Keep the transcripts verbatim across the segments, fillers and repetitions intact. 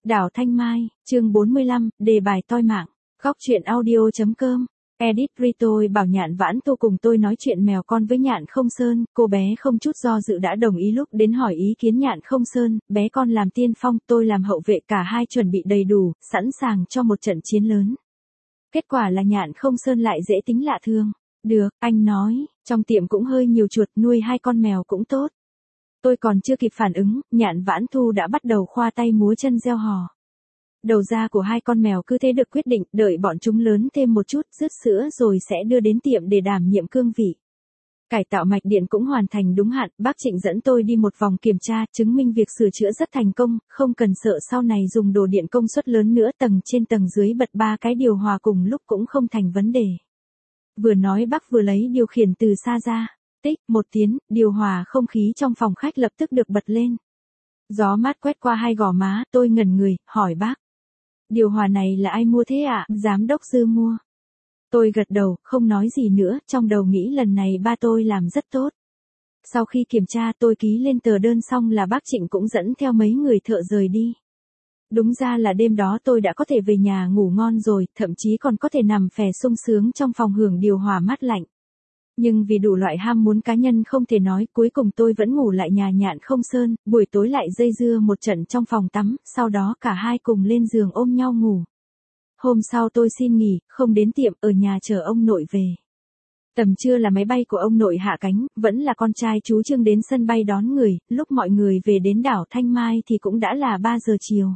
Đảo Thanh Mai, chương bốn mươi lăm, đề bài toi mạng. Góc truyện audio.com. Edit Rito bảo Nhạn Vãn Tô cùng tôi nói chuyện mèo con với Nhạn Không Sơn, cô bé không chút do dự đã đồng ý. Lúc đến hỏi ý kiến Nhạn Không Sơn, bé con làm tiên phong, tôi làm hậu vệ, cả hai chuẩn bị đầy đủ, sẵn sàng cho một trận chiến lớn. Kết quả là Nhạn Không Sơn lại dễ tính lạ thường. Được, anh nói, trong tiệm cũng hơi nhiều chuột, nuôi hai con mèo cũng tốt. Tôi còn chưa kịp phản ứng, Nhạn Vãn Thu đã bắt đầu khoa tay múa chân reo hò. Đầu ra của hai con mèo cứ thế được quyết định, đợi bọn chúng lớn thêm một chút, rứt sữa rồi sẽ đưa đến tiệm để đảm nhiệm cương vị. Cải tạo mạch điện cũng hoàn thành đúng hạn, bác Trịnh dẫn tôi đi một vòng kiểm tra, chứng minh việc sửa chữa rất thành công, không cần sợ sau này dùng đồ điện công suất lớn nữa, tầng trên tầng dưới bật ba cái điều hòa cùng lúc cũng không thành vấn đề. Vừa nói bác vừa lấy điều khiển từ xa ra. Tích, một tiếng, điều hòa không khí trong phòng khách lập tức được bật lên. Gió mát quét qua hai gò má, tôi ngẩn người, hỏi bác. Điều hòa này là ai mua thế ạ? À? Giám đốc Dư mua. Tôi gật đầu, không nói gì nữa, trong đầu nghĩ lần này ba tôi làm rất tốt. Sau khi kiểm tra tôi ký lên tờ đơn xong là bác Trịnh cũng dẫn theo mấy người thợ rời đi. Đúng ra là đêm đó tôi đã có thể về nhà ngủ ngon rồi, thậm chí còn có thể nằm phè sung sướng trong phòng hưởng điều hòa mát lạnh. Nhưng vì đủ loại ham muốn cá nhân không thể nói, cuối cùng tôi vẫn ngủ lại nhà Nhạn Không Sơn, buổi tối lại dây dưa một trận trong phòng tắm, sau đó cả hai cùng lên giường ôm nhau ngủ. Hôm sau tôi xin nghỉ, không đến tiệm, ở nhà chờ ông nội về. Tầm trưa là máy bay của ông nội hạ cánh, vẫn là con trai chú Trương đến sân bay đón người, lúc mọi người về đến đảo Thanh Mai thì cũng đã là ba giờ chiều.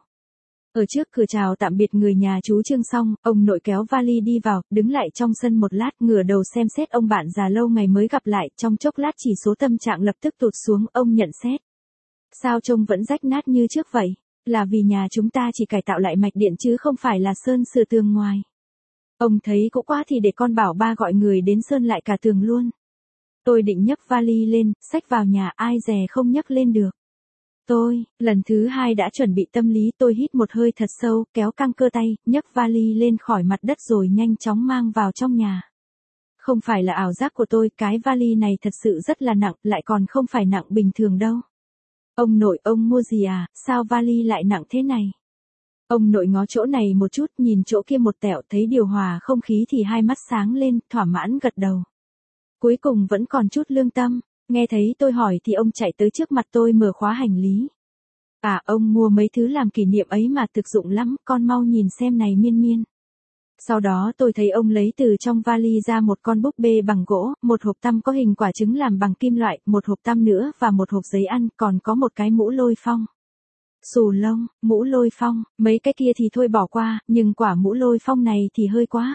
Ở trước cửa chào tạm biệt người nhà chú Trương xong, ông nội kéo vali đi vào, đứng lại trong sân một lát, ngửa đầu xem xét ông bạn già lâu ngày mới gặp lại, trong chốc lát chỉ số tâm trạng lập tức tụt xuống, ông nhận xét. Sao trông vẫn rách nát như trước vậy? Là vì nhà chúng ta chỉ cải tạo lại mạch điện chứ không phải là sơn sửa tường ngoài. Ông thấy cũ quá thì để con bảo ba gọi người đến sơn lại cả tường luôn. Tôi định nhấc vali lên, xách vào nhà, ai dè không nhấc lên được. Tôi, lần thứ hai đã chuẩn bị tâm lý, tôi hít một hơi thật sâu, kéo căng cơ tay, nhấc vali lên khỏi mặt đất rồi nhanh chóng mang vào trong nhà. Không phải là ảo giác của tôi, cái vali này thật sự rất là nặng, lại còn không phải nặng bình thường đâu. Ông nội, ông mua gì à, sao vali lại nặng thế này? Ông nội ngó chỗ này một chút, nhìn chỗ kia một tẹo, thấy điều hòa không khí thì hai mắt sáng lên, thỏa mãn gật đầu. Cuối cùng vẫn còn chút lương tâm. Nghe thấy tôi hỏi thì ông chạy tới trước mặt tôi mở khóa hành lý. À, ông mua mấy thứ làm kỷ niệm ấy mà thực dụng lắm, con mau nhìn xem này Miên Miên. Sau đó tôi thấy ông lấy từ trong vali ra một con búp bê bằng gỗ, một hộp tăm có hình quả trứng làm bằng kim loại, một hộp tăm nữa và một hộp giấy ăn, còn có một cái mũ lôi phong. Xù lông, mũ lôi phong, mấy cái kia thì thôi bỏ qua, nhưng quả mũ lôi phong này thì hơi quá.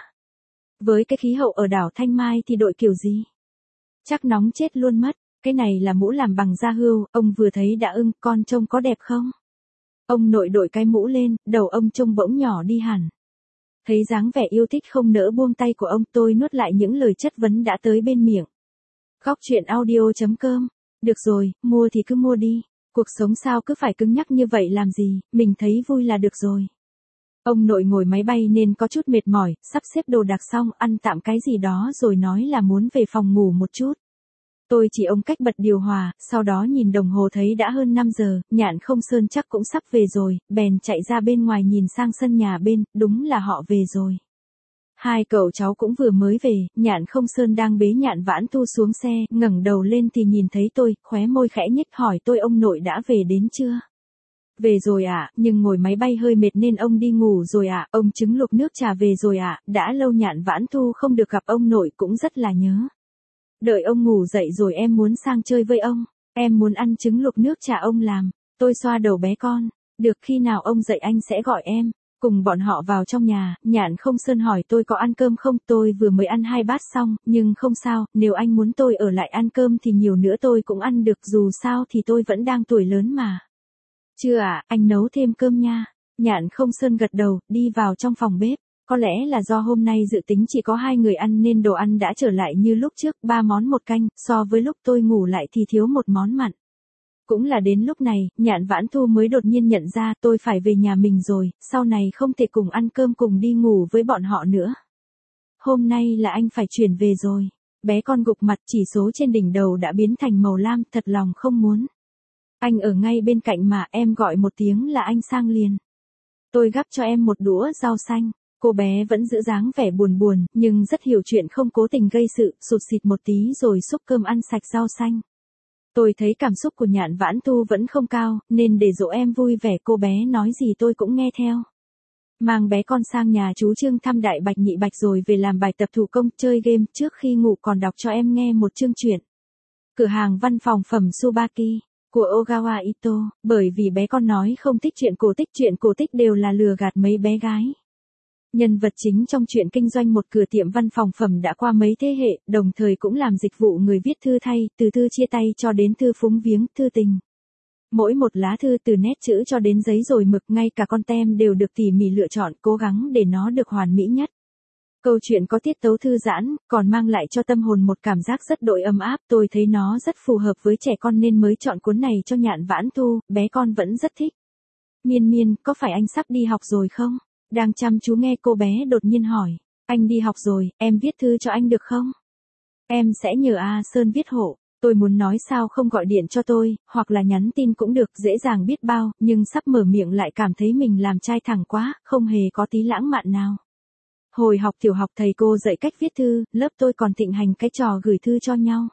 Với cái khí hậu ở đảo Thanh Mai thì đội kiểu gì? Chắc nóng chết luôn mất. Cái này là mũ làm bằng da hươu, ông vừa thấy đã ưng, con trông có đẹp không? Ông nội đội cái mũ lên, đầu ông trông bỗng nhỏ đi hẳn. Thấy dáng vẻ yêu thích không nỡ buông tay của ông, tôi nuốt lại những lời chất vấn đã tới bên miệng. Góc truyện audio.com. Được rồi, mua thì cứ mua đi. Cuộc sống sao cứ phải cứng nhắc như vậy làm gì, mình thấy vui là được rồi. Ông nội ngồi máy bay nên có chút mệt mỏi, sắp xếp đồ đạc xong, ăn tạm cái gì đó rồi nói là muốn về phòng ngủ một chút. Tôi chỉ ông cách bật điều hòa, sau đó nhìn đồng hồ thấy đã hơn năm giờ, Nhạn Không Sơn chắc cũng sắp về rồi, bèn chạy ra bên ngoài nhìn sang sân nhà bên, đúng là họ về rồi. Hai cậu cháu cũng vừa mới về, Nhạn Không Sơn đang bế Nhạn Vãn Thu xuống xe, ngẩng đầu lên thì nhìn thấy tôi, khóe môi khẽ nhếch hỏi tôi ông nội đã về đến chưa? Về rồi ạ, à, nhưng ngồi máy bay hơi mệt nên ông đi ngủ rồi ạ, à, ông trứng luộc nước trà về rồi ạ, à, đã lâu Nhạn Vãn Thu không được gặp ông nội cũng rất là nhớ. Đợi ông ngủ dậy rồi em muốn sang chơi với ông, em muốn ăn trứng luộc nước trà ông làm. Tôi xoa đầu bé con, được khi nào ông dậy anh sẽ gọi em. Cùng bọn họ vào trong nhà, Nhạn Không Sơn hỏi tôi có ăn cơm không, tôi vừa mới ăn hai bát xong, nhưng không sao, nếu anh muốn tôi ở lại ăn cơm thì nhiều nữa tôi cũng ăn được, dù sao thì tôi vẫn đang tuổi lớn mà. Chưa à, anh nấu thêm cơm nha. Nhạn Không Sơn gật đầu, đi vào trong phòng bếp. Có lẽ là do hôm nay dự tính chỉ có hai người ăn nên đồ ăn đã trở lại như lúc trước, ba món một canh, so với lúc tôi ngủ lại thì thiếu một món mặn. Cũng là đến lúc này, Nhạn Vãn Thu mới đột nhiên nhận ra tôi phải về nhà mình rồi, sau này không thể cùng ăn cơm cùng đi ngủ với bọn họ nữa. Hôm nay là anh phải chuyển về rồi. Bé con gục mặt, chỉ số trên đỉnh đầu đã biến thành màu lam, thật lòng không muốn. Anh ở ngay bên cạnh mà, em gọi một tiếng là anh sang liền. Tôi gắp cho em một đũa rau xanh. Cô bé vẫn giữ dáng vẻ buồn buồn, nhưng rất hiểu chuyện, không cố tình gây sự, sụt sịt một tí rồi xúc cơm ăn sạch rau xanh. Tôi thấy cảm xúc của Nhạn Vãn Tu vẫn không cao, nên để dỗ em vui vẻ cô bé nói gì tôi cũng nghe theo. Mang bé con sang nhà chú Trương thăm Đại Bạch Nhị Bạch rồi về làm bài tập thủ công, chơi game, trước khi ngủ còn đọc cho em nghe một chương truyện. Cửa hàng văn phòng phẩm Tsubaki của Ogawa Ito, bởi vì bé con nói không thích chuyện cổ tích, chuyện cổ tích đều là lừa gạt mấy bé gái. Nhân vật chính trong truyện kinh doanh một cửa tiệm văn phòng phẩm đã qua mấy thế hệ, đồng thời cũng làm dịch vụ người viết thư thay, từ thư chia tay cho đến thư phúng viếng, thư tình. Mỗi một lá thư từ nét chữ cho đến giấy rồi mực, ngay cả con tem đều được tỉ mỉ lựa chọn, cố gắng để nó được hoàn mỹ nhất. Câu chuyện có tiết tấu thư giãn, còn mang lại cho tâm hồn một cảm giác rất đỗi ấm áp, tôi thấy nó rất phù hợp với trẻ con nên mới chọn cuốn này cho Nhạn Vãn Tu, bé con vẫn rất thích. Miên Miên, có phải anh sắp đi học rồi không? Đang chăm chú nghe cô bé đột nhiên hỏi. Anh đi học rồi, em viết thư cho anh được không? Em sẽ nhờ A Sơn viết hộ. Tôi muốn nói sao không gọi điện cho tôi, hoặc là nhắn tin cũng được, dễ dàng biết bao, nhưng sắp mở miệng lại cảm thấy mình làm trai thẳng quá, không hề có tí lãng mạn nào. Hồi học tiểu học thầy cô dạy cách viết thư, lớp tôi còn thịnh hành cái trò gửi thư cho nhau.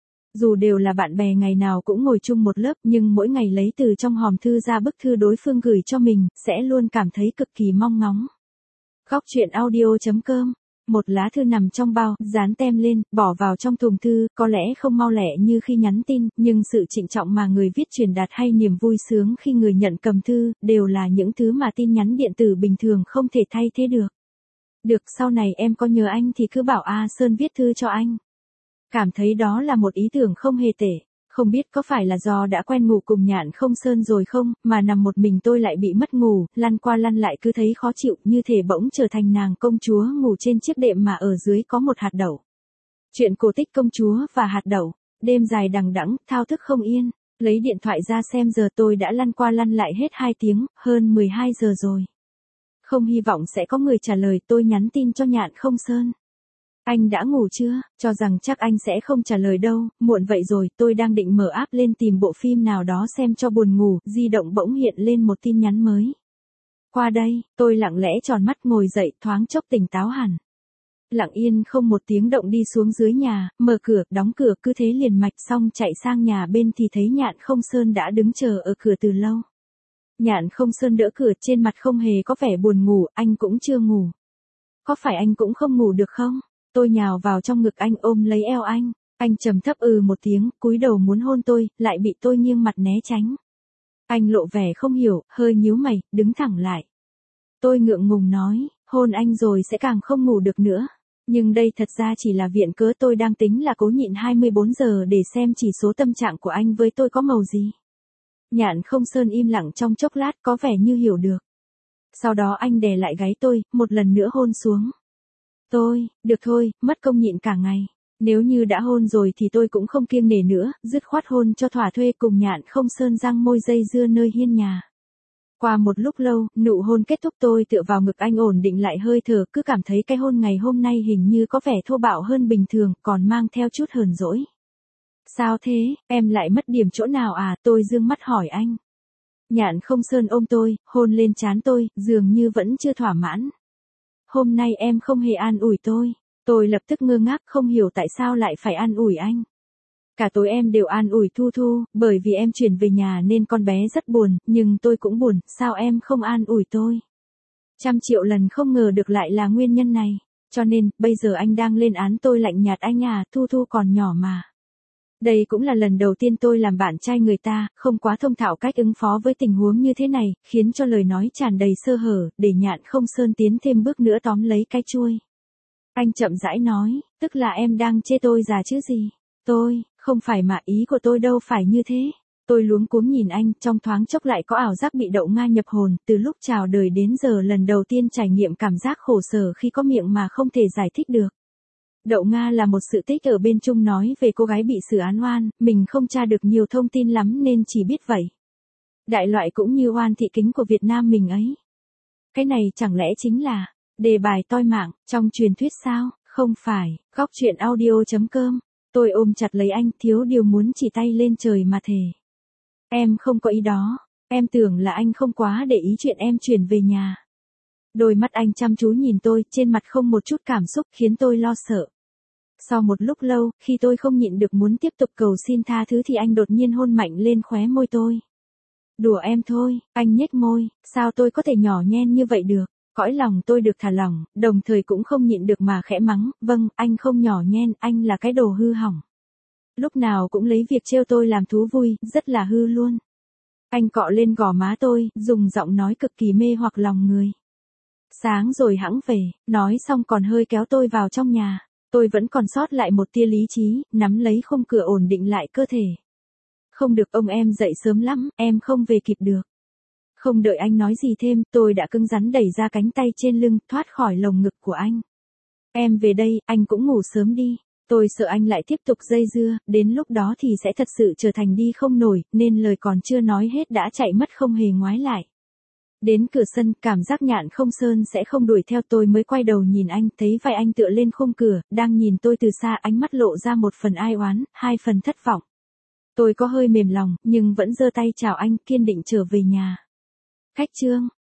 Dù đều là bạn bè ngày nào cũng ngồi chung một lớp, nhưng mỗi ngày lấy từ trong hòm thư ra bức thư đối phương gửi cho mình, sẽ luôn cảm thấy cực kỳ mong ngóng. Góc truyện audio chấm com. Một lá thư nằm trong bao, dán tem lên, bỏ vào trong thùng thư, có lẽ không mau lẹ như khi nhắn tin, nhưng sự trịnh trọng mà người viết truyền đạt hay niềm vui sướng khi người nhận cầm thư, đều là những thứ mà tin nhắn điện tử bình thường không thể thay thế được. Được, sau này em có nhờ anh thì cứ bảo A Sơn viết thư cho anh. Cảm thấy đó là một ý tưởng không hề tệ. Không biết có phải là do đã quen ngủ cùng Nhạn Không Sơn rồi không, mà nằm một mình tôi lại bị mất ngủ, lăn qua lăn lại cứ thấy khó chịu, như thể bỗng trở thành nàng công chúa ngủ trên chiếc đệm mà ở dưới có một hạt đậu. Chuyện cổ tích công chúa và hạt đậu, đêm dài đằng đẵng, thao thức không yên, lấy điện thoại ra xem giờ tôi đã lăn qua lăn lại hết hai tiếng, hơn mười hai giờ rồi. Không hy vọng sẽ có người trả lời, tôi nhắn tin cho Nhạn Không Sơn. Anh đã ngủ chưa? Cho rằng chắc anh sẽ không trả lời đâu, muộn vậy rồi, tôi đang định mở app lên tìm bộ phim nào đó xem cho buồn ngủ, di động bỗng hiện lên một tin nhắn mới. Qua đây, tôi lặng lẽ tròn mắt ngồi dậy, thoáng chốc tỉnh táo hẳn. Lặng yên không một tiếng động đi xuống dưới nhà, mở cửa, đóng cửa, cứ thế liền mạch, xong chạy sang nhà bên thì thấy Nhạn Không Sơn đã đứng chờ ở cửa từ lâu. Nhạn Không Sơn đỡ cửa, trên mặt không hề có vẻ buồn ngủ, anh cũng chưa ngủ. Có phải anh cũng không ngủ được không? Tôi nhào vào trong ngực anh, ôm lấy eo anh, anh trầm thấp ừ một tiếng, cúi đầu muốn hôn tôi, lại bị tôi nghiêng mặt né tránh. Anh lộ vẻ không hiểu, hơi nhíu mày, đứng thẳng lại. Tôi ngượng ngùng nói, hôn anh rồi sẽ càng không ngủ được nữa. Nhưng đây thật ra chỉ là viện cớ, tôi đang tính là cố nhịn hai mươi bốn giờ để xem chỉ số tâm trạng của anh với tôi có màu gì. Nhạn Không Sơn im lặng trong chốc lát, có vẻ như hiểu được. Sau đó anh đè lại gáy tôi, một lần nữa hôn xuống. Tôi, được thôi, mất công nhịn cả ngày. Nếu như đã hôn rồi thì tôi cũng không kiêng nể nữa, dứt khoát hôn cho thỏa thuê, cùng Nhạn Không Sơn giăng môi dây dưa nơi hiên nhà. Qua một lúc lâu, nụ hôn kết thúc, tôi tựa vào ngực anh ổn định lại hơi thở, cứ cảm thấy cái hôn ngày hôm nay hình như có vẻ thô bạo hơn bình thường, còn mang theo chút hờn dỗi. Sao thế, em lại mất điểm chỗ nào à, tôi dương mắt hỏi anh. Nhạn Không Sơn ôm tôi, hôn lên trán tôi, dường như vẫn chưa thỏa mãn. Hôm nay em không hề an ủi tôi. Tôi lập tức ngơ ngác, không hiểu tại sao lại phải an ủi anh. Cả tối em đều an ủi Thu Thu, bởi vì em chuyển về nhà nên con bé rất buồn, nhưng tôi cũng buồn, sao em không an ủi tôi? Trăm triệu lần không ngờ được lại là nguyên nhân này. Cho nên, bây giờ anh đang lên án tôi lạnh nhạt anh à, Thu Thu còn nhỏ mà. Đây cũng là lần đầu tiên tôi làm bạn trai người ta, không quá thông thạo cách ứng phó với tình huống như thế này, khiến cho lời nói tràn đầy sơ hở, để Nhạn Không Sơn tiến thêm bước nữa tóm lấy cái chuôi. Anh chậm rãi nói, tức là em đang chê tôi già chứ gì? Tôi, không phải mà, ý của tôi đâu phải như thế. Tôi luống cuống nhìn anh, trong thoáng chốc lại có ảo giác bị đậu Nga nhập hồn, từ lúc chào đời đến giờ lần đầu tiên trải nghiệm cảm giác khổ sở khi có miệng mà không thể giải thích được. Đậu Nga là một sự tích ở bên Trung nói về cô gái bị xử án oan, mình không tra được nhiều thông tin lắm nên chỉ biết vậy. Đại loại cũng như oan thị kính của Việt Nam mình ấy. Cái này chẳng lẽ chính là đề bài toi mạng trong truyền thuyết sao? Không phải. Góc truyện audio chấm com. Tôi ôm chặt lấy anh, thiếu điều muốn chỉ tay lên trời mà thề. Em không có ý đó. Em tưởng là anh không quá để ý chuyện em chuyển về nhà. Đôi mắt anh chăm chú nhìn tôi, trên mặt không một chút cảm xúc, khiến tôi lo sợ. Sau một lúc lâu, khi tôi không nhịn được muốn tiếp tục cầu xin tha thứ thì anh đột nhiên hôn mạnh lên khóe môi tôi. Đùa em thôi, anh nhếch môi, sao tôi có thể nhỏ nhen như vậy được? Cõi lòng tôi được thả lỏng, đồng thời cũng không nhịn được mà khẽ mắng, vâng, anh không nhỏ nhen, anh là cái đồ hư hỏng. Lúc nào cũng lấy việc trêu tôi làm thú vui, rất là hư luôn. Anh cọ lên gò má tôi, dùng giọng nói cực kỳ mê hoặc lòng người. Sáng rồi hẵng về, nói xong còn hơi kéo tôi vào trong nhà. Tôi vẫn còn sót lại một tia lý trí, nắm lấy khung cửa ổn định lại cơ thể. Không được, ông em dậy sớm lắm, em không về kịp được. Không đợi anh nói gì thêm, tôi đã cứng rắn đẩy ra cánh tay trên lưng, thoát khỏi lồng ngực của anh. Em về đây, anh cũng ngủ sớm đi. Tôi sợ anh lại tiếp tục dây dưa, đến lúc đó thì sẽ thật sự trở thành đi không nổi, nên lời còn chưa nói hết đã chạy mất không hề ngoái lại. Đến cửa sân, cảm giác Nhạn Không Sơn sẽ không đuổi theo, tôi mới quay đầu nhìn anh, thấy vai anh tựa lên khung cửa, đang nhìn tôi từ xa, ánh mắt lộ ra một phần ai oán, hai phần thất vọng. Tôi có hơi mềm lòng, nhưng vẫn giơ tay chào anh, kiên định trở về nhà. Khách Trương.